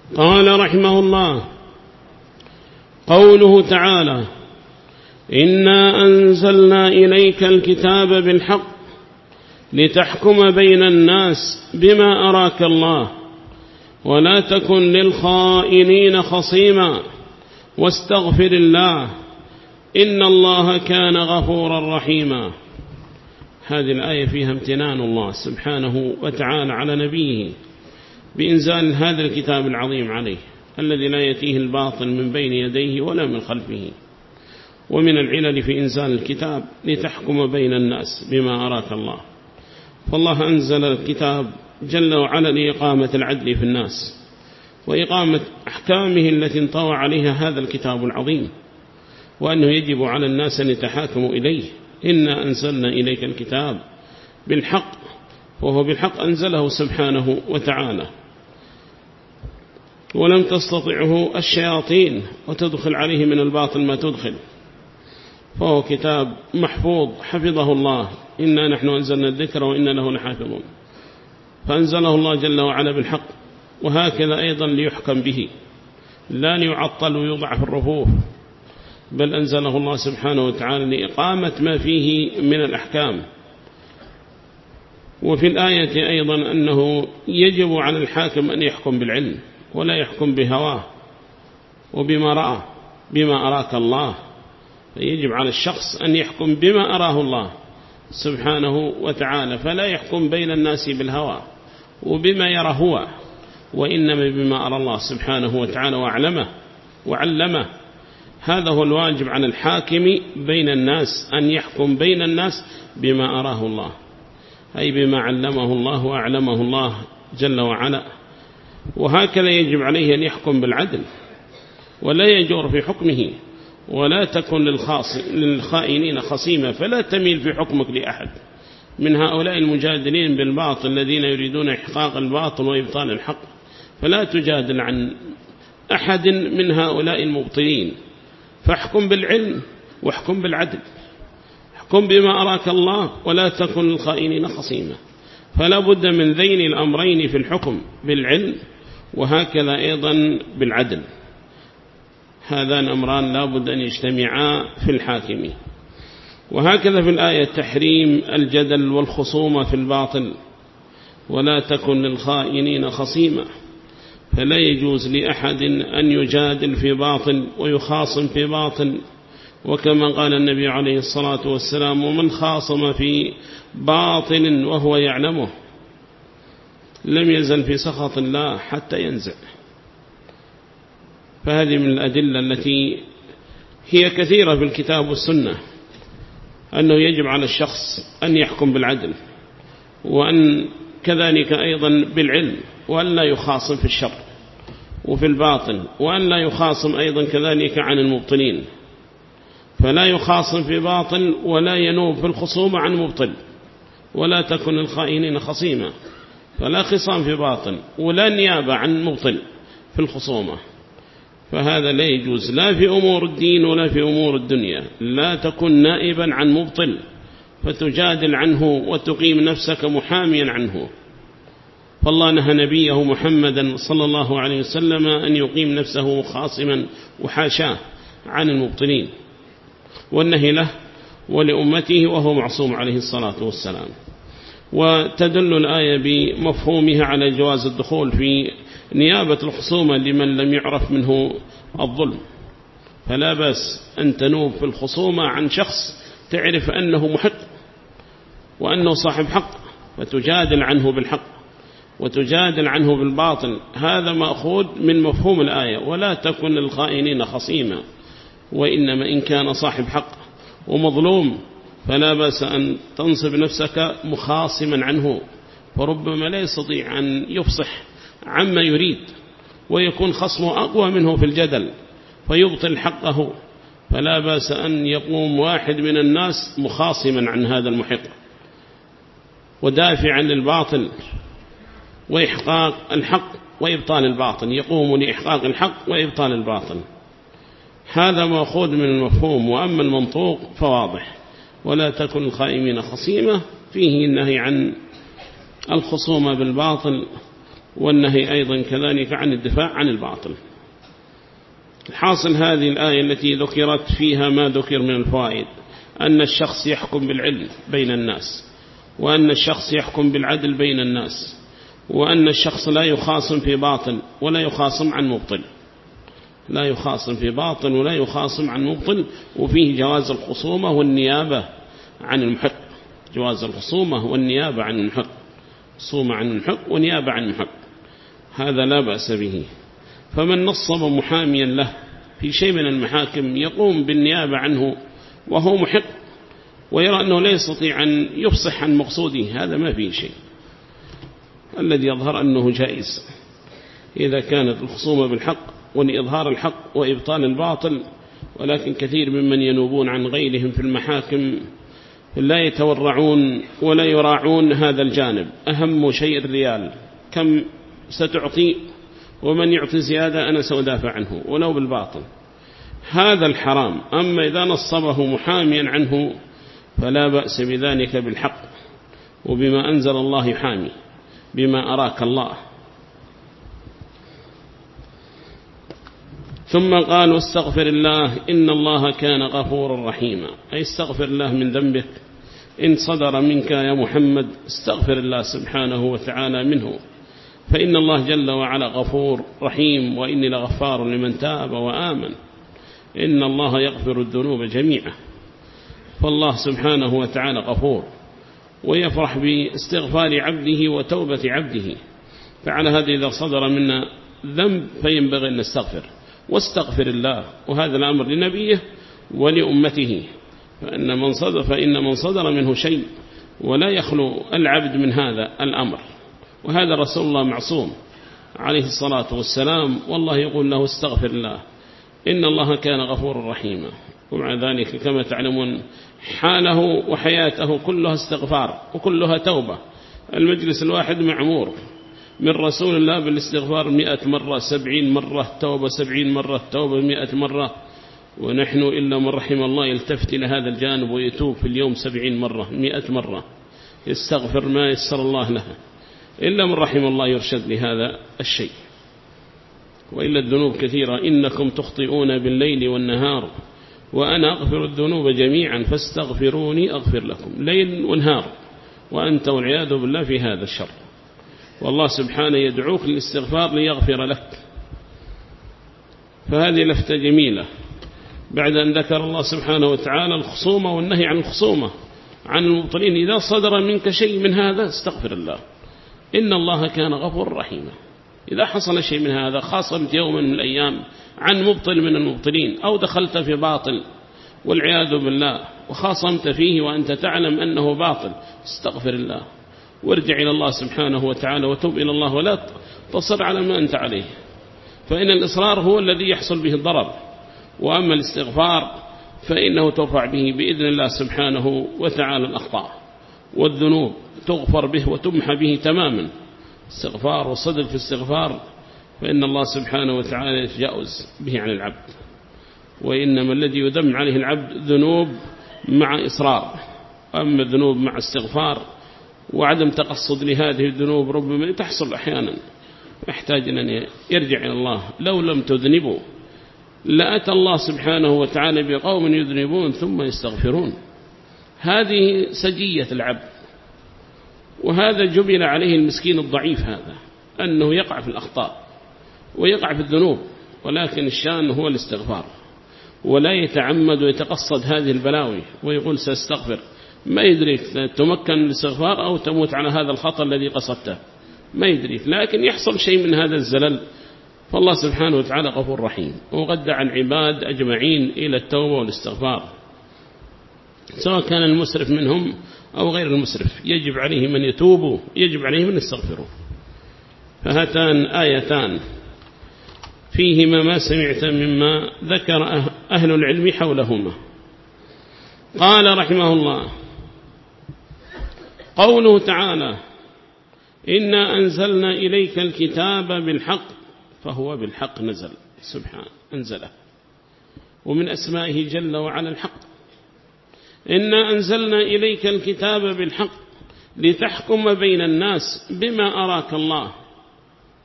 قال رحمه الله: قوله تعالى: إنا أنزلنا إليك الكتاب بالحق لتحكم بين الناس بما أراك الله ولا تكن للخائنين خصيما واستغفر الله إن الله كان غفورا رحيما. هذه الآية فيها امتنان الله سبحانه وتعالى على نبيه بإنزال هذا الكتاب العظيم عليه الذي لا يأتيه الباطل من بين يديه ولا من خلفه. ومن العلل في إنزال الكتاب لتحكم بين الناس بما أراك الله، فالله أنزل الكتاب جل وعلا لإقامة العدل في الناس وإقامة أحكامه التي انطوى عليها هذا الكتاب العظيم، وأنه يجب على الناس أن يتحاكموا إليه. إنا أنزلنا إليك الكتاب بالحق، وهو بالحق أنزله سبحانه وتعالى، ولم تستطعه الشياطين وتدخل عليه من الباطل ما تدخل، فهو كتاب محفوظ حفظه الله. إنا نحن أنزلنا الذكر وإنا له لحافظون، فأنزله الله جل وعلا بالحق، وهكذا أيضا ليحكم به لا ليعطل ويوضع في الرفوف، بل أنزله الله سبحانه وتعالى لإقامة ما فيه من الأحكام. وفي الآية أيضا أنه يجب على الحاكم أن يحكم بالعلم ولا يحكم بهواه وبما رأى، بما أراك الله، فيجب على الشخص أن يحكم بما أراه الله سبحانه وتعالى، فلا يحكم بين الناس بالهوى وبما يرى هو، وإنما بما أرى الله سبحانه وتعالى وعلمه. هذا هو الواجب عن الحاكم بين الناس، أن يحكم بين الناس بما أراه الله، أي بما علمه الله وأعلمه الله جل وعلا. وهكذا يجب عليه أن يحكم بالعدل ولا يجور في حكمه، ولا تكن للخائنين خصيما، فلا تميل في حكمك لأحد من هؤلاء المجادلين بالباطل الذين يريدون إحقاق الباطل وإبطال الحق، فلا تجادل عن أحد من هؤلاء المبطلين، فاحكم بالعلم واحكم بالعدل، احكم بما أراك الله ولا تكن للخائنين خصيما. فلا بد من ذين الأمرين في الحكم، بالعلم وهكذا أيضا بالعدل. هذان أمران لا بد أن يجتمعا في الحاكم. وهكذا في الآية تحريم الجدل والخصومة في الباطل، ولا تكن للخائنين خصيما، فلا يجوز لأحد أن يجادل في باطل ويخاصم في باطل. وكما قال النبي عليه الصلاة والسلام: ومن خاصم في باطل وهو يعلمه لم يزل في سخط الله حتى ينزع. فهذه من الأدلة التي هي كثيرة في الكتاب والسنة، أنه يجب على الشخص أن يحكم بالعدل، وأن كذلك أيضا بالعلم، وأن لا يخاصم في الشر وفي الباطل، وأن لا يخاصم أيضا كذلك عن المبطلين، فلا يخاصم في باطل ولا ينوب في الخصومة عن مبطل. ولا تكن الخائنين خصيما، فلا خصام في باطل ولا نيابة عن مبطل في الخصومة، فهذا لا يجوز لا في أمور الدين ولا في أمور الدنيا. لا تكن نائبا عن مبطل فتجادل عنه وتقيم نفسك محاميا عنه، فالله نهى نبيه محمدا صلى الله عليه وسلم أن يقيم نفسه خاصما وحاشاه عن المبطلين، والنهي له ولأمته وهو معصوم عليه الصلاة والسلام. وتدل الآية بمفهومها على جواز الدخول في نيابة الخصومة لمن لم يعرف منه الظلم، فلا بأس أن تنوب في الخصومة عن شخص تعرف أنه محق وأنه صاحب حق، فتجادل عنه بالحق وتجادل عنه بالباطل. هذا مأخوذ من مفهوم الآية: ولا تكن للخائنين خصيما. وإنما إن كان صاحب حق ومظلوم فلا بأس أن تنصب نفسك مخاصما عنه، فربما لا يستطيع أن يفصح عما يريد، ويكون خصمه أقوى منه في الجدل فيبطل حقه، فلا بأس أن يقوم واحد من الناس مخاصما عن هذا المحق ودافعا للباطل وإحقاق الحق وإبطال الباطل، يقوم لإحقاق الحق وإبطال الباطل. هذا مأخوذ من المفهوم. وأما المنطوق فواضح: ولا تكن الخائمين خصيمة، فيه النهي عن الخصومة بالباطل والنهي أيضا كذلك عن الدفاع عن الباطل. الحاصل هذه الآية التي ذكرت فيها ما ذكر من الفوائد، أن الشخص يحكم بالعلم بين الناس، وأن الشخص يحكم بالعدل بين الناس، وأن الشخص لا يخاصم في باطل ولا يخاصم عن مبطل، لا يخاصم في باطل ولا يخاصم عن مبطل. وفيه جواز الخصومة والنيابة عن المحق، جواز الخصومة والنيابة عن المحق، خصومة عن المحق ونيابة عن المحق، هذا لا بأس به. فمن نصب محاميا له في شيء من المحاكم يقوم بالنيابة عنه وهو محق ويرى أنه لا يستطيع أن يفصح عن مقصوده، هذا ما فيه شيء. الذي يظهر أنه جائز إذا كانت الخصومة بالحق ولإظهار الحق وإبطال الباطل. ولكن كثير ممن ينوبون عن غيرهم في المحاكم لا يتورعون ولا يراعون هذا الجانب. أهم شيء الريال، كم ستعطي، ومن يعطي زيادة أنا سأدافع عنه ولو بالباطل، هذا الحرام. أما إذا نصبه محاميا عنه فلا بأس بذلك بالحق، وبما أنزل الله يحامي بما أراك الله. ثم قال واستغفر الله إن الله كان غفورا رحيما، أي استغفر الله من ذنبك إن صدر منك يا محمد، استغفر الله سبحانه وتعالى منه، فإن الله جل وعلا غفور رحيم، وإني لغفار لمن تاب وآمن، إن الله يغفر الذنوب جميعا. فالله سبحانه وتعالى غفور ويفرح باستغفار عبده وتوبة عبده. فعلى هذا إذا صدر منا ذنب فينبغي أن نستغفر واستغفر الله، وهذا الأمر لنبيه ولأمته. فإن من صدر منه شيء ولا يخلو العبد من هذا الأمر، وهذا رسول الله معصوم عليه الصلاة والسلام، والله يقول له استغفر الله إن الله كان غفورا رحيما. ومع ذلك كما تعلمون حاله وحياته كلها استغفار وكلها توبة. المجلس الواحد معمور من رسول الله بالاستغفار 100 مرة 70 مرة توبة 70 مرة توبة 100 مرة، ونحن إلا من رحم الله يلتفت إلى هذا الجانب ويتوب في اليوم 70 مرة 100 مرة يستغفر ما يسر الله لها، إلا من رحم الله يرشد لهذا الشيء. وإلا الذنوب كثيرة، إنكم تخطئون بالليل والنهار وأنا أغفر الذنوب جميعا فاستغفروني أغفر لكم، ليل ونهار وأنت والعياذ بالله في هذا الشر. والله سبحانه يدعوك للاستغفار ليغفر لك. فهذه لفتة جميلة بعد أن ذكر الله سبحانه وتعالى الخصومة والنهي عن الخصومة عن المبطلين. إذا صدر منك شيء من هذا استغفر الله إن الله كان غفور رحيما. إذا حصل شيء من هذا، خاصمت يوما من الأيام عن مبطل من المبطلين أو دخلت في باطل والعياذ بالله وخاصمت فيه وأنت تعلم أنه باطل، استغفر الله وارجع إلى الله سبحانه وتعالى وتوب إلى الله، ولا تصر على ما أنت عليه، فإن الإصرار هو الذي يحصل به الضرر، وأما الاستغفار فإنه ترفع به بإذن الله سبحانه وتعالى الأخطاء والذنوب تغفر به وتمحى به تماما. استغفار وصدق في استغفار فإن الله سبحانه وتعالى يتجاوز به عن العبد. وإنما الذي يذم عليه العبد ذنوب مع إصرار، أما الذنوب مع استغفار وعدم تقصد لهذه الذنوب ربما تحصل أحيانا، يحتاج أن يرجع إلى الله. لو لم تذنبوا لأتى الله سبحانه وتعالى بقوم يذنبون ثم يستغفرون. هذه سجية العبد، وهذا جبل عليه المسكين الضعيف، هذا أنه يقع في الأخطاء ويقع في الذنوب، ولكن الشان هو الاستغفار، ولا يتعمد ويتقصد هذه البلاوي ويقول سأستغفر، ما يدريك تمكن من الاستغفار أو تموت على هذا الخطأ الذي قصدته، ما يدريك، لكن يحصل شيء من هذا الزلل. فالله سبحانه وتعالى غفور رحيم، وقد دعا العباد أجمعين إلى التوبة والاستغفار، سواء كان المسرف منهم أو غير المسرف، يجب عليه من يتوبوا، يجب عليه من يستغفروا. فهاتان آيتان فيهما ما سمعت مما ذكر أهل العلم حولهما. قال رحمه الله: قوله تعالى: إنا أنزلنا إليك الكتاب بالحق، فهو بالحق نزل، سبحانه أنزله، ومن أسمائه جل وعلا الحق. إنا أنزلنا إليك الكتاب بالحق لتحكم بين الناس بما أراك الله.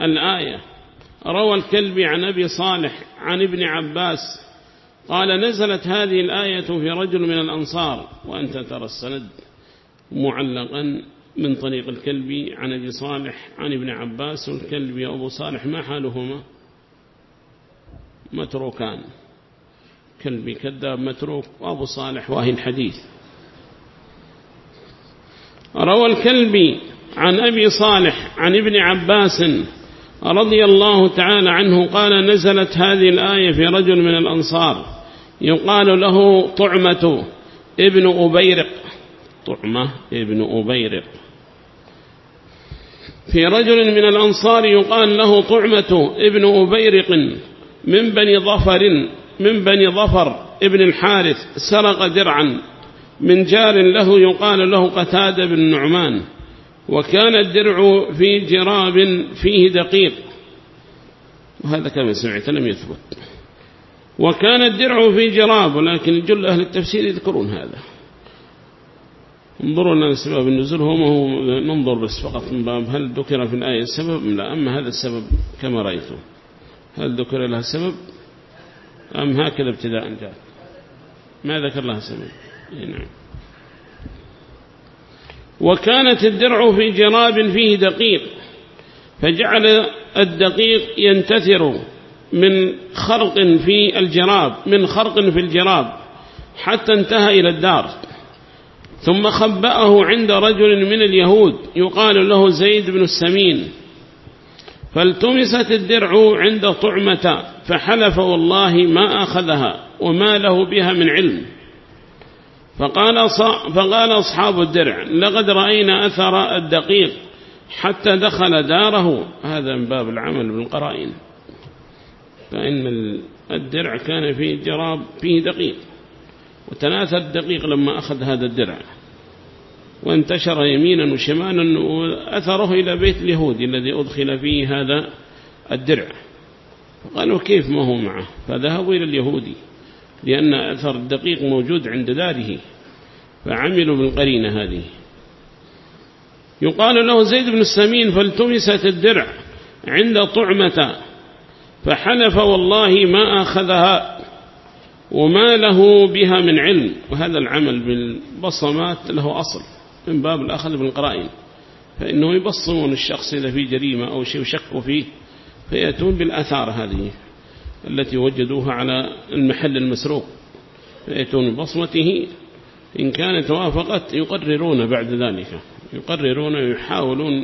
الآية. روى الكلبي عن أبي صالح عن ابن عباس قال نزلت هذه الآية في رجل من الأنصار، وأنت ترى السند معلقا من طريق الكلبي عن أبي صالح عن ابن عباس، والكلبي وأبو صالح ما حالهما؟ متروكان، كلبي كذاب متروك، وأبو صالح واهي الحديث. روى الكلبي عن أبي صالح عن ابن عباس رضي الله تعالى عنه قال نزلت هذه الآية في رجل من الأنصار يقال له طعمة ابن أبيرق، طعمة ابن أبيرق، في رجل من الأنصار يقال له طعمة ابن أبيرق من بني ظفر ابن الحارث سرق درعا من جار له يقال له قتادة بن نعمان، وكان الدرع في جراب فيه دقيق، وهذا كما سمعت لم يثبت، وكان الدرع في جراب، ولكن جل أهل التفسير يذكرون هذا. انظروا لنا سبب النزول، هو ننظر بس فقط من باب هل ذكر في الآية السبب؟ لا، أما هذا السبب كما رأيته هل ذكر لها سبب أم هكذا ابتداء جاء؟ ما ذكر لها سبب. نعم. وكانت الدرع في جراب فيه دقيق، فجعل الدقيق ينتثر من خرق في الجراب حتى انتهى إلى الدار، ثم خبأه عند رجل من اليهود يقال له زيد بن السمين، فالتمست الدرع عند طعمة فحلف والله ما أخذها وما له بها من علم. فقال أصحاب الدرع لقد رأينا أثر الدقيق حتى دخل داره. هذا من باب العمل بالقرائن، فإن الدرع كان فيه جراب فيه دقيق، وتناثر الدقيق لما أخذ هذا الدرع وانتشر يمينا وشمالا، وأثره إلى بيت اليهودي الذي أدخل فيه هذا الدرع، فقالوا كيف ما هو معه؟ فذهبوا إلى اليهودي لأن أثر الدقيق موجود عند داره، فعملوا بالقرينة هذه. يقال له زيد بن السمين فالتمست الدرع عند طعمة فحلف والله ما أخذها وما له بها من علم. وهذا العمل بالبصمات له أصل من باب الأخذ بالقرائن، فإنه يبصمون الشخص إذا في جريمة أو شيء شكوا فيه، فيأتون بالآثار هذه التي وجدوها على المحل المسروق، فيأتون ببصمته، إن كانت وافقت يقررون بعد ذلك، يقررون ويحاولون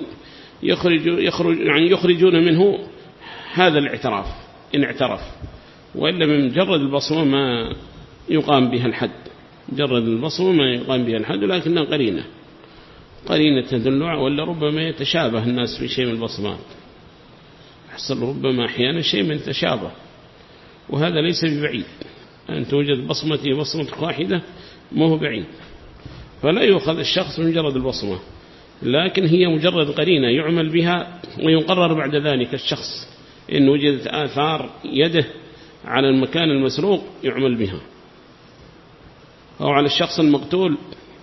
يخرجون منه هذا الاعتراف إن اعترف، وإلا من مجرد البصمة ما يقام بها الحد، مجرد البصمة ما يقام بها الحد، ولكنها قرينة تدل، ولا ربما يتشابه الناس في شيء من البصمات، يحصل ربما أحيانا شيء من تشابه، وهذا ليس ببعيد، أن توجد بصمة واحدة ما هو بعيد، فلا يؤخذ الشخص من مجرد البصمة، لكن هي مجرد قرينة يعمل بها، ويقرر بعد ذلك الشخص إن وجدت آثار يده على المكان المسروق يعمل بها، أو على الشخص المقتول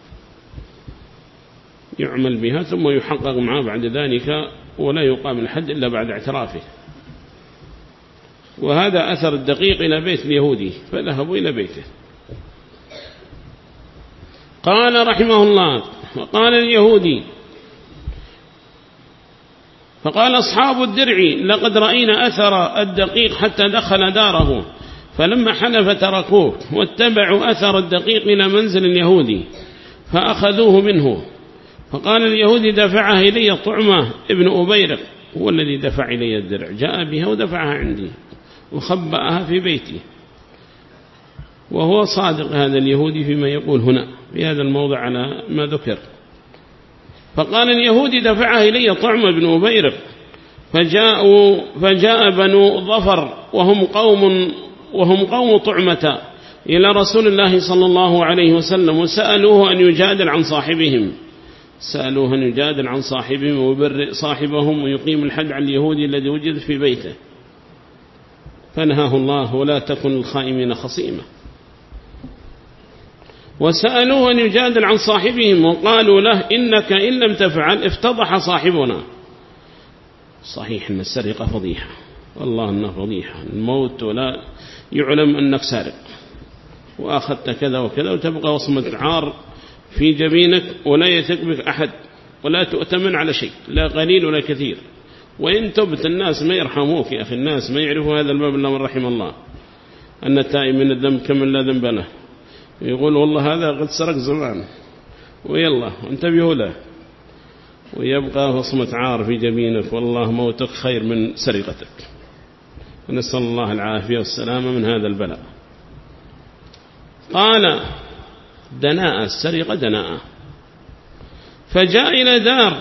يعمل بها، ثم يحقق معه بعد ذلك، ولا يقام الحد إلا بعد اعترافه. وهذا أثر الدقيق إلى بيت اليهودي، فذهبوا إلى بيته. قال رحمه الله وقال اليهودي فقال أصحاب الدرع لقد رأينا أثر الدقيق حتى دخل داره، فلما حلف تركوه واتبعوا أثر الدقيق إلى منزل اليهودي فأخذوه منه. فقال اليهودي دفعها إلي طعمة ابن أبيرق، هو الذي دفع إلي الدرع، جاء بها ودفعها عندي وخبأها في بيتي، وهو صادق هذا اليهودي فيما يقول هنا في هذا الموضع على ما ذكر. فقال اليهودي دفعها إلي طعمة ابن أبيرق، فجاء بنو ظفر وهم قوم طعمة إلى رسول الله صلى الله عليه وسلم، وسألوه أن يجادل عن صاحبهم ويبرئ صاحبهم ويقيم الحد عن اليهودي الذي وجد في بيته، فنهاه الله ولا تكن الخائمين خصيمة. وسألوه أن يجادل عن صاحبهم، وقالوا له إنك إن لم تفعل افتضح صاحبنا، صحيح أن السرقة فضيحة، والله أنها فضيحة، الموت ولا يعلم أنك سارق وأخذت كذا وكذا، وتبقى وصمة عار في جبينك ولا يثق بك أحد ولا تؤتمن على شيء، لا قليل ولا كثير. وإن تبت الناس ما يرحموك يا أخي، الناس ما يعرفوا هذا الباب إلا من رحم الله، أن التائب من الذنب كمن لا ذنب له. يقول والله هذا قد سرق زمان ويلا انتبهوا له، ويبقى وصمة عار في جبينك، والله موتك خير من سرقتك. ونسأل الله العافية والسلامة من هذا البلاء. قال دناء، السرقة دناء. فجاء إلى دار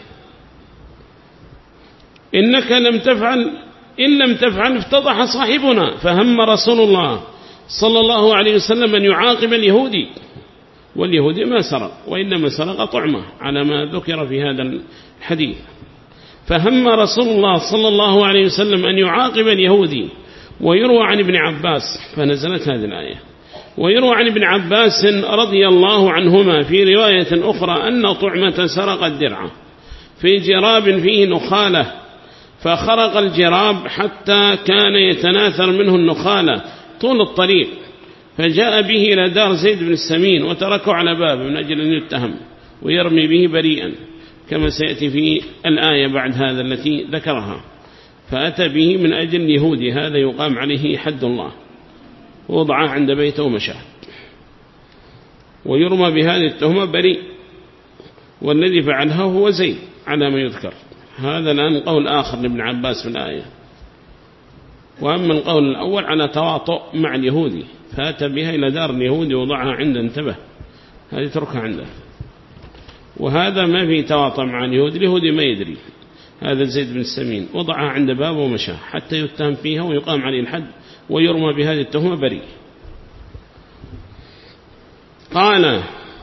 إنك لم تفعل، إن لم تفعل افتضح صاحبنا. فهم رسول الله صلى الله عليه وسلم أن يعاقب اليهودي، واليهودي ما سرق وإنما سرق طعمة على ما ذكر في هذا الحديث. فهم رسول الله صلى الله عليه وسلم أن يعاقب اليهودي. ويروى عن ابن عباس، فنزلت هذه الآية. ويروى عن ابن عباس رضي الله عنهما في رواية أخرى أن طعمة سرق الدرع في جراب فيه نخالة، فخرق الجراب حتى كان يتناثر منه النخالة طول الطريق، فجاء به إلى دار زيد بن السمين وتركه على بابه من أجل أن يتهم ويرمي به بريئا، كما سيأتي في الآية بعد هذا التي ذكرها. فأتى به من أجل اليهودي، هذا يقام عليه حد الله، وضعه عند بيته ومشاه، ويرمى بهذه التهمة بريء، والذي فعلها هو زيد على ما يذكر. هذا الآن قول آخر لابن عباس في الآية. وأما القول الأول على تواطؤ مع اليهودي، فأتى بها إلى دار اليهودي وضعها عنده، انتبه، هذه تركها عنده. وهذا ما في تواطؤ مع اليهودي، اليهودي ما يدري، هذا زيد بن السمين وضعها عند بابه ومشاه حتى يتهم فيها ويقام عليه الحد ويرمى بهذه التهمة بريء. قال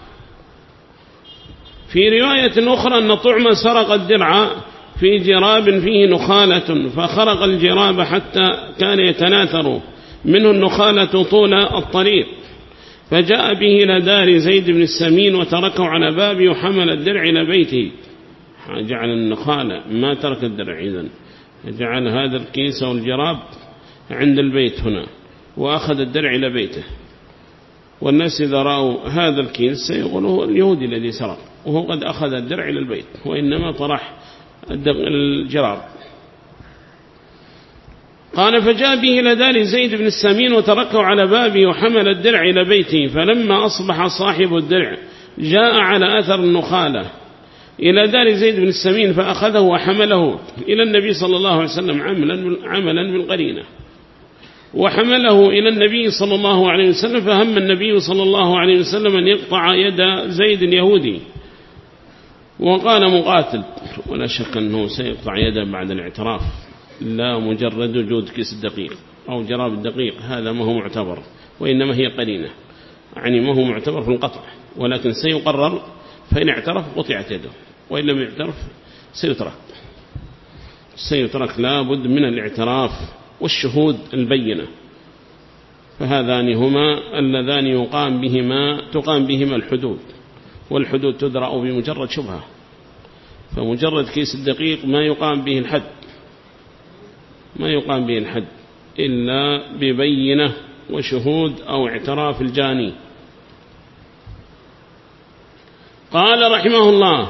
في رواية أخرى أن طعمة سرق الدرع في جراب فيه نخالة، فخرق الجراب حتى كان يتناثر منه النخالة طول الطريق، فجاء به إلى دار زيد بن السمين وتركه على بابه وحمل الدرع إلى بيته. جعل النخالة، ما ترك الدرع، إذن جعل هذا الكيس والجراب عند البيت هنا، وأخذ الدرع إلى بيته. والناس إذا رأوا هذا الكيس سيقولوا هو اليهودي الذي سرق، وهو قد أخذ الدرع إلى البيت وإنما طرح الجراب. قال فجاء به إلى دار زيد بن السمين وتركه على بابه وحمل الدرع إلى بيته. فلما أصبح صاحب الدرع جاء على أثر النخالة إلى دار زيد بن السمين، فأخذه وحمله إلى النبي صلى الله عليه وسلم عملا بالقرينة، وحمله إلى النبي صلى الله عليه وسلم. فهم النبي صلى الله عليه وسلم أن يقطع يد زيد اليهودي. وقال مقاتل ولا شك أنه سيقطع يده بعد الاعتراف، لا مجرد وجود كيس الدقيق أو جراب الدقيق، هذا ما هو معتبر، وإنما هي قرينة، يعني ما هو معتبر في القطع، ولكن سيقرر. فإن اعترف قطعت يده، وإن لم يعترف سيترك لا بد من الاعتراف والشهود البينة. فهذان هما اللذان تقام بهما الحدود، والحدود تدرأ بمجرد شبهة. فمجرد كيس الدقيق ما يقام به الحد إلا ببينة وشهود أو اعتراف الجاني. قال رحمه الله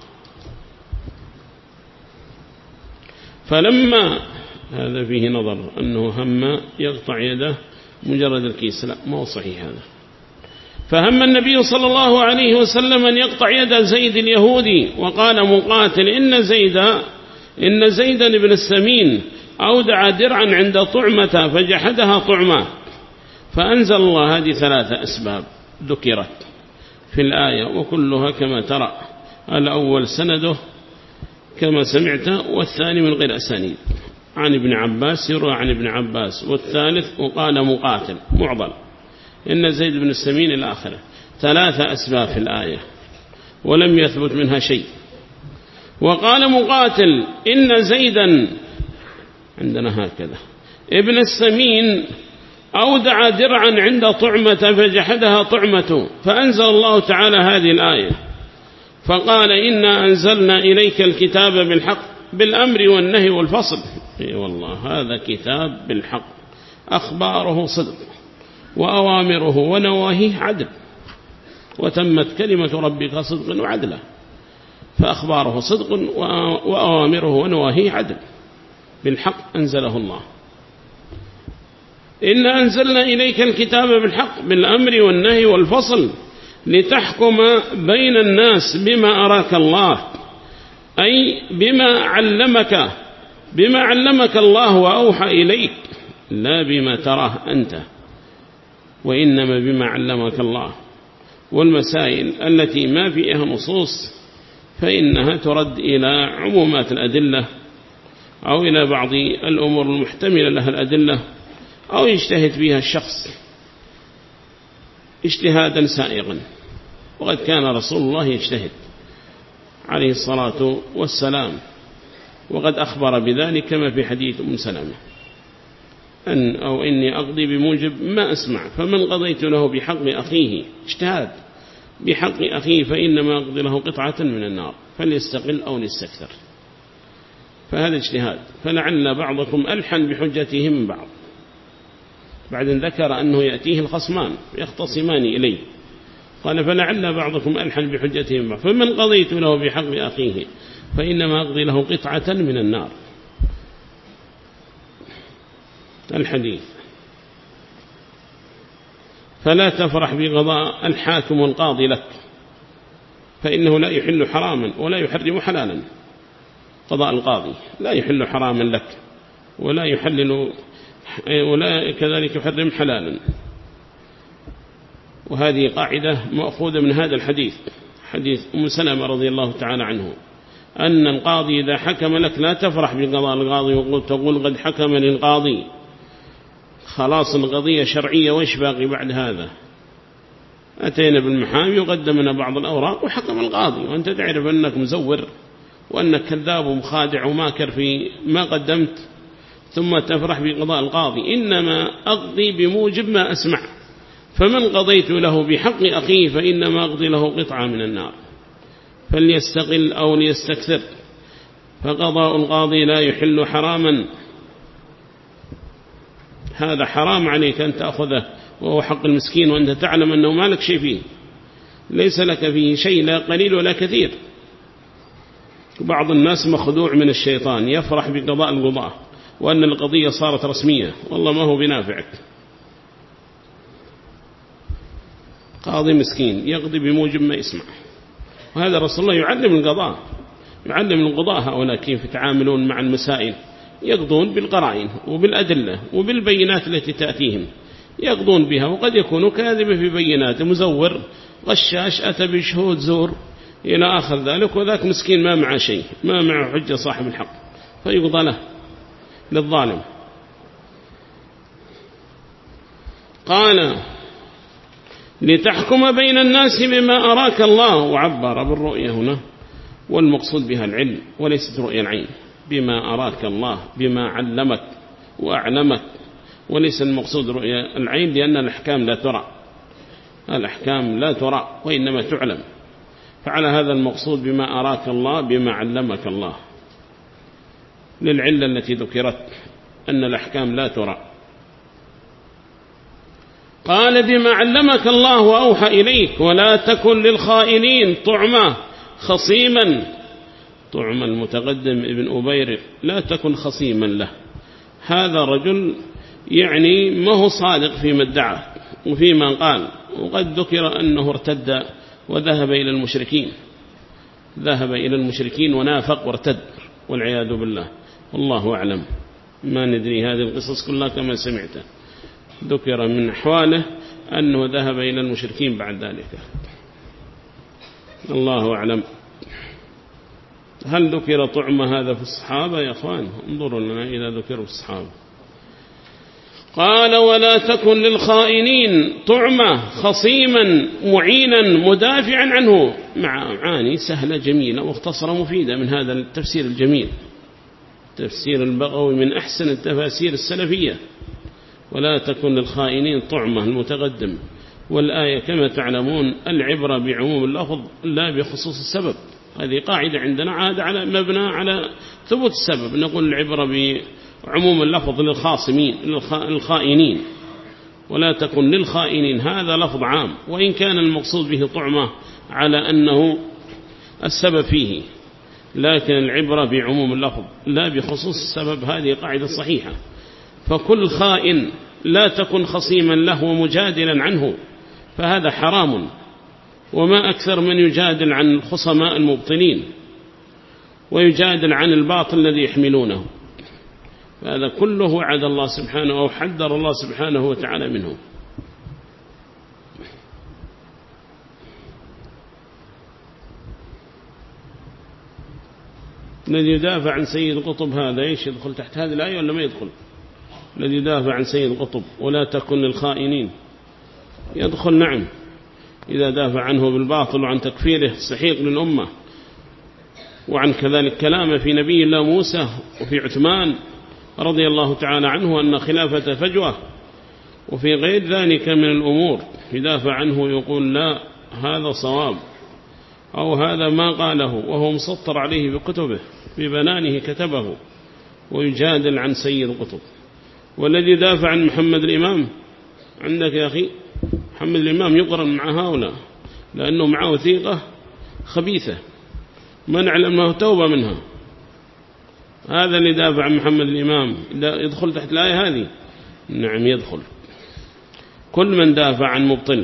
فلما، هذا فيه نظر أنه هم يقطع يده مجرد الكيس، لا ما هو صحيح هذا. فهم النبي صلى الله عليه وسلم أن يقطع يد زيد اليهودي. وقال مقاتل إن زيدا بن السمين أودع درعا عند طعمة فجحدها طعمة. فأنزل الله هذه 3 أسباب ذكرت في الآية، وكلها كما ترى، الأول سنده كما سمعت، والثاني من غير أسانيد عن ابن عباس، يروى عن ابن عباس، والثالث وقال مقاتل معضل إن زيد بن السمين إلى آخره. 3 أسباب في الآية ولم يثبت منها شيء. وقال مقاتل إن زيدا، عندنا هكذا، ابن السمين أودع درعا عند طعمة فجحدها طعمة، فأنزل الله تعالى هذه الآية فقال إنا أنزلنا إليك الكتاب بالحق بالأمر والنهي والفصل. اي والله هذا كتاب بالحق، أخباره صدق وأوامره ونواهيه عدل، وتمت كلمة ربك صدق وعدلا، فأخباره صدق وأوامره ونواهيه عدل، بالحق أنزله الله. إنا أنزلنا إليك الكتاب بالحق بالأمر والنهي والفصل لتحكم بين الناس بما أراك الله، أي بما علمك الله وأوحى إليك، لا بما تراه أنت، وإنما بما علمك الله. والمسائل التي ما فيها نصوص فإنها ترد إلى عمومات الأدلة أو إلى بعض الأمور المحتملة لها الأدلة، أو يجتهد فيها الشخص اجتهادا سائغا. وقد كان رسول الله يجتهد عليه الصلاة والسلام، وقد أخبر بذلك كما في حديث أم سلمة إني أقضي بموجب ما أسمع، فمن قضيت له بحق أخيه، اجتهاد بحق أخيه، فإنما أقضي له قطعة من النار فليستقل أو ليستكثر. فهذا اجتهاد. فلعل بعضكم ألحن بحجته من بعض، بعد ذكر أنه يأتيه الخصمان يختصمان إليه، قال فلعل بعضكم ألحن بحجته من بعض، فمن قضيت له بحق أخيه فإنما أقضي له قطعة من النار. الحديث. فلا تفرح بقضاء الحاكم والقاضي لك، فإنه لا يحل حراما ولا يحرم حلالا. قضاء القاضي لا يحل حراما لك ولا يحلل ولا كذلك يحرم حلالا. وهذه قاعدة مأخوذة من هذا الحديث، حديث أم سلمة رضي الله تعالى عنه، أن القاضي إذا حكم لك لا تفرح بقضاء القاضي وتقول قد حكم للقاضي، خلاص القضية شرعية وإيش باقي بعد هذا؟ أتينا بالمحامي وقدمنا بعض الأوراق وحكم القاضي، وأنت تعرف أنك مزور وأنك كذاب ومخادع وماكر في ما قدمت، ثم تفرح بقضاء القاضي. إنما أقضي بموجب ما أسمع، فمن قضيت له بحق أخيه فإنما أقضي له قطعة من النار فليستقل أو ليستكثر. فقضاء القاضي لا يحل حراما، هذا حرام عليك أن تأخذه، وهو حق المسكين وأنت تعلم أنه ما لك شيء فيه، ليس لك فيه شيء لا قليل ولا كثير. بعض الناس مخدوع من الشيطان، يفرح بقضاء القضاء وأن القضية صارت رسمية، والله ما هو بنافعك. قاضي مسكين يقضي بموجب ما يسمع، وهذا رسول الله يعلم القضاء، يعلم القضاء هؤلاء كيف يتعاملون مع المسائل، يقضون بالقرائن وبالأدلة وبالبينات التي تأتيهم، يقضون بها. وقد يكون كاذب في بينات، مزور غشاش أتى بشهود زور إلى آخر ذلك، وذاك مسكين ما معه شيء، ما معه حجة صاحب الحق، فيقضى له للظالم. قال لتحكم بين الناس بما أراك الله، وعبر بالرؤية هنا، والمقصود بها العلم وليست رؤية العين، بما أراك الله بما علمك وأعلمك، وليس المقصود رؤية العين، لأن الأحكام لا ترى، الأحكام لا ترى وإنما تعلم. فعلى هذا المقصود بما أراك الله بما علمك الله، للعلة التي ذكرت أن الأحكام لا ترى. قال بما علمك الله وأوحى إليك ولا تكن للخائنين طعما خصيما. طعم المتقدم ابن أبير لا تكن خصيما له، هذا رجل يعني ما هو صادق فيما ادعى وفيما قال، وقد ذكر أنه ارتد وذهب إلى المشركين، ذهب إلى المشركين ونافق وارتد والعياذ بالله، والله أعلم، ما ندري هذه القصص كلها كما سمعت. ذكر من أحواله أنه ذهب إلى المشركين بعد ذلك، الله أعلم. هل ذكر طعم هذا في الصحابة يا أخوان؟ انظروا لنا إذا ذكر في الصحابة. قال ولا تكن للخائنين طعما خصيما معينا مدافعا عنه، مع معاني سهلة جميلة مختصرة مفيدة من هذا التفسير الجميل، تفسير البغوي من أحسن التفاسير السلفية. ولا تكن للخائنين طعمة المتقدم، والآية كما تعلمون العبرة بعموم اللفظ لا بخصوص السبب، هذه قاعدة عندنا عاد على مبنى على ثبوت السبب. نقول العبرة بعموم اللفظ للخاصمين الخائنين ولا تكن للخائنين، هذا لفظ عام، وإن كان المقصود به طعمة على أنه السبب فيه، لكن العبرة بعموم اللفظ لا بخصوص السبب. هذه قاعدة صحيحة. فكل خائن لا تكن خصيما له ومجادلا عنه، فهذا حرام، وما أكثر من يجادل عن الخصماء المبطلين ويجادل عن الباطل الذي يحملونه، هذا كله وعد الله سبحانه أو حذر الله سبحانه وتعالى منه. الذي يدافع عن سيد قطب هذا إيش يدخل تحت هذه الآية ولا ما يدخل؟ الذي يدافع عن سيد قطب ولا تكن للخائنين يدخل، نعم، إذا دافع عنه بالباطل وعن تكفيره السحيق للأمة، وعن كذلك كلامه في نبي الله موسى وفي عثمان رضي الله تعالى عنه أن خلافة فجوة، وفي غير ذلك من الأمور يدافع عنه يقول لا هذا صواب أو هذا ما قاله، وهو مسطر عليه بكتبه ببنانه كتبه، ويجادل عن سيد قطب. والذي دافع عن محمد الإمام عندك يا أخي، محمد الإمام يقرن مع هؤلاء لأنه معه وثيقة خبيثة ما نعلم أنه توبة منها. هذا اللي دافع عن محمد الإمام يدخل تحت الآية هذه؟ نعم يدخل. كل من دافع عن مبطل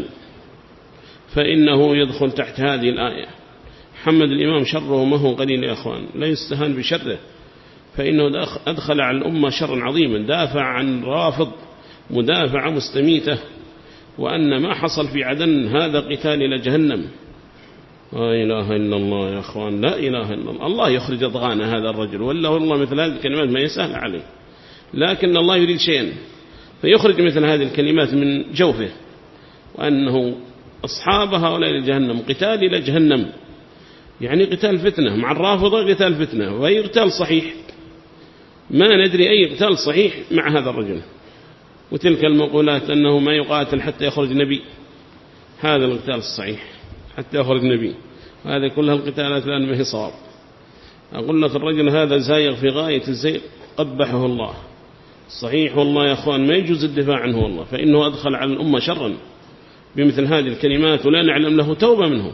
فإنه يدخل تحت هذه الآية. محمد الإمام شره ما هو قليل يا أخوان، لا يستهان بشره، فإنه أدخل على الأمة شرا عظيما، دافع عن رافض مدافعة مستميتة، وأن ما حصل في عدن هذا قتال إلى جهنم. لا إله إلا الله يا أخوان، لا إله إلا الله. الله يخرج أضغان هذا الرجل، ولا والله مثل هذه الكلمات ما يسهل عليه، لكن الله يريد شيئا فيخرج مثل هذه الكلمات من جوفه، وأنه أصحاب هؤلاء إلى جهنم، قتال إلى جهنم، يعني قتال فتنة مع الرافضة، قتال فتنة، وأي قتال صحيح ما ندري أي قتال صحيح مع هذا الرجل. وتلك المقولات أنه ما يقاتل حتى يخرج نبي، هذا القتال الصحيح حتى يخرج نبي، هذه كلها القتالات الآن ما هي صواب. أقول لك الرجل هذا زايغ في غاية الزيغ، قبحه الله. صحيح والله يا أخوان ما يجوز الدفاع عنه والله، فإنه أدخل على الأمة شرا بمثل هذه الكلمات، ولا نعلم له توبة منه.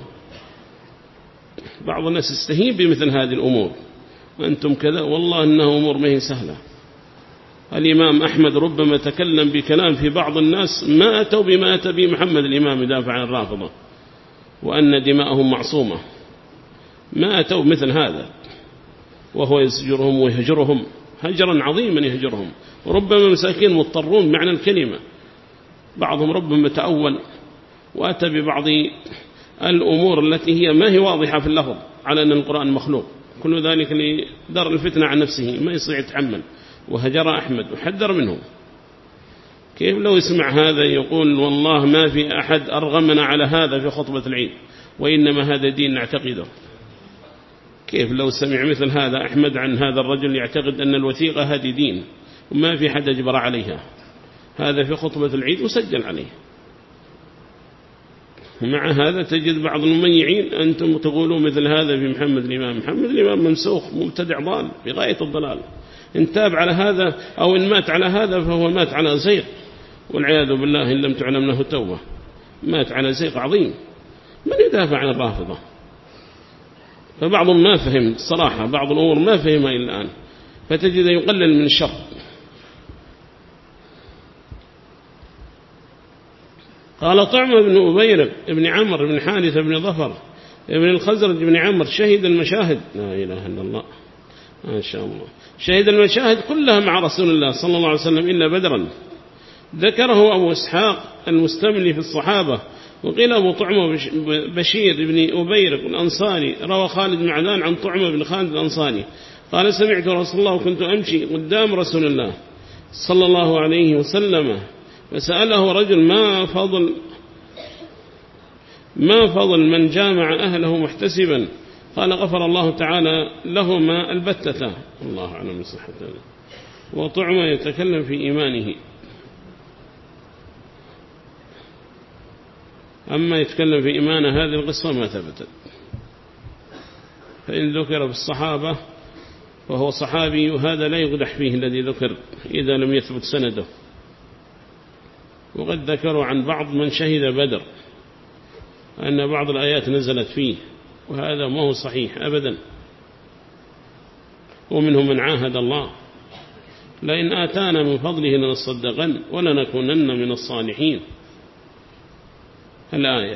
بعض الناس يستهين بمثل هذه الأمور، وأنتم كذا، والله إنه أمور ما هي سهلة. الإمام أحمد ربما تكلم بكلام في بعض الناس ما أتوا بما أتى به محمد الإمام يدافع عن الرافضة وأن دماءهم معصومة، ما أتوا مثل هذا، وهو يسجرهم ويهجرهم هجرا عظيما يهجرهم، وربما مساكين مضطرون معنى الكلمة. بعضهم ربما تأول وأتى ببعض الأمور التي هي ما هي واضحة في اللفظ على أن القرآن مخلوق، كل ذلك لدار الفتنة عن نفسه ما يستطيع يتحمل، وهجر أحمد وحذر منه. كيف لو يسمع هذا يقول والله ما في أحد أرغمنا على هذا في خطبة العيد، وإنما هذا دين نعتقده. كيف لو سمع مثل هذا أحمد عن هذا الرجل يعتقد أن الوثيقة هذه دين وما في حد أجبر عليها، هذا في خطبة العيد وسجل عليه. ومع هذا تجد بعض المميعين أنتم تقولوا مثل هذا في محمد الإمام. محمد الإمام ممسوخ مبتدع ضال بغاية الضلال، إن تاب على هذا أو إن مات على هذا فهو مات على زيغ، والعياذ بالله إن لم تعلم له توبة، مات على زيغ عظيم. من يدافع عن الرافضة؟ فبعضهم ما فهم الصراحة، بعض الأمور ما فهمها إلى الآن، فتجد يقلل من الشر. قال طعمة بن أبيرق ابن عمر بن حارثة بن ظفر ابن الخزرج بن عمر شهد المشاهد، لا إله إلا الله ما شاء الله، شهد المشاهد كلها مع رسول الله صلى الله عليه وسلم إلا بدرا. ذكره أبو إسحاق المستملي في الصحابة. وقيل أبو طعمة بشير بن أبيرق الأنصاري، روى خالد بن معدان عن طعمة بن خالد الأنصاري قال سمعت رسول الله وكنت أمشي قدام رسول الله صلى الله عليه وسلم فسأله رجل ما فضل من جامع أهله محتسبا، قال غفر الله تعالى لهما البتة. الله أعلم بصحة هذا. وطعمة يتكلم في إيمانه، أما يتكلم في إيمانه هذه القصة ما ثبتت. فإن ذكر في الصحابة فهو صحابي، وهذا لا يقدح فيه الذي ذكر إذا لم يثبت سنده. وقد ذكروا عن بعض من شهد بدر أن بعض الآيات نزلت فيه، وهذا ما هو صحيح أبدا. ومنهم من عاهد الله لئن آتانا من فضله لنصدقن ولنكونن من الصالحين. الآية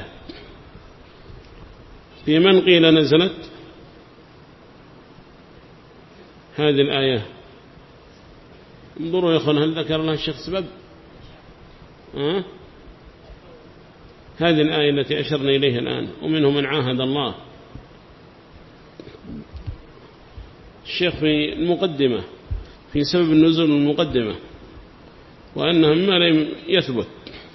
في من قيل نزلت هذه الآية؟ انظروا يا أخوان، هل ذكر لها الشيخ سبب؟ هذه الآية التي أشرنا إليها الآن. ومنهم من عاهد الله. الشيخ في المقدمة في سبب النزول المقدمة وأنها مما لم يثبت.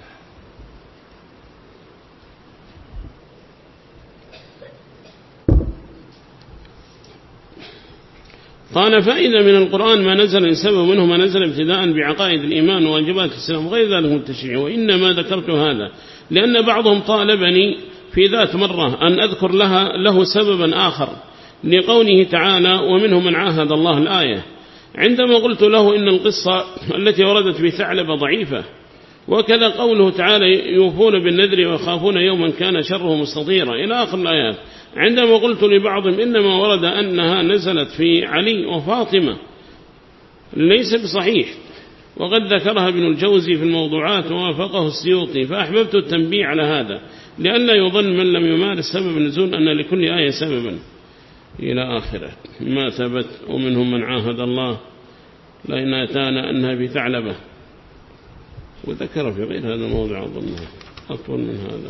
قال فإذا من القرآن ما نزل السبب، منه ما نزل ابتداء بعقائد الإيمان وواجبات الإسلام وغير ذلك من التشريع. وإنما ذكرت هذا لأن بعضهم طالبني في ذات مرة أن أذكر له سببا آخر لقوله تعالى ومنهم من عاهد الله الآية، عندما قلت له إن القصة التي وردت في ثعلبة ضعيفة، وكذا قوله تعالى يوفون بالنذر ويخافون يوما كان شره مستطيرا إلى آخر الآيات. عندما قلت لبعضهم إنما ورد أنها نزلت في علي وفاطمة ليس بصحيح، وقد ذكرها ابن الجوزي في الموضوعات ووافقه السيوطي، فأحببت التنبيه على هذا لئلا يظن من لم يمارس سبب النزول أن لكل آية سببا إلى آخره ما ثبت. ومنهم من عاهد الله لئن أتانا أنها بثعلبة، وذكر في غير هذا الموضع أظنه أطول من هذا.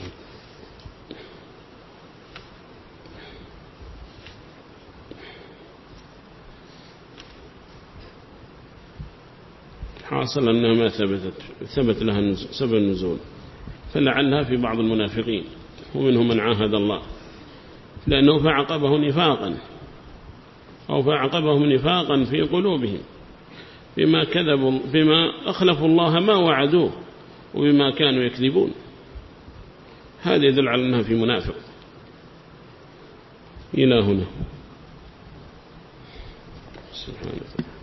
حاصل أنها ما ثبت لها سبب النزول، فلعلها في بعض المنافقين. ومنهم من عاهد الله لأنه فعقبه نفاقا أو فعقبهم نفاقا في قلوبهم بما كذبوا، بما أخلفوا الله ما وعدوه وبما كانوا يكذبون. هذا يدل على أنها في منافق. إلى هنا سبحانه.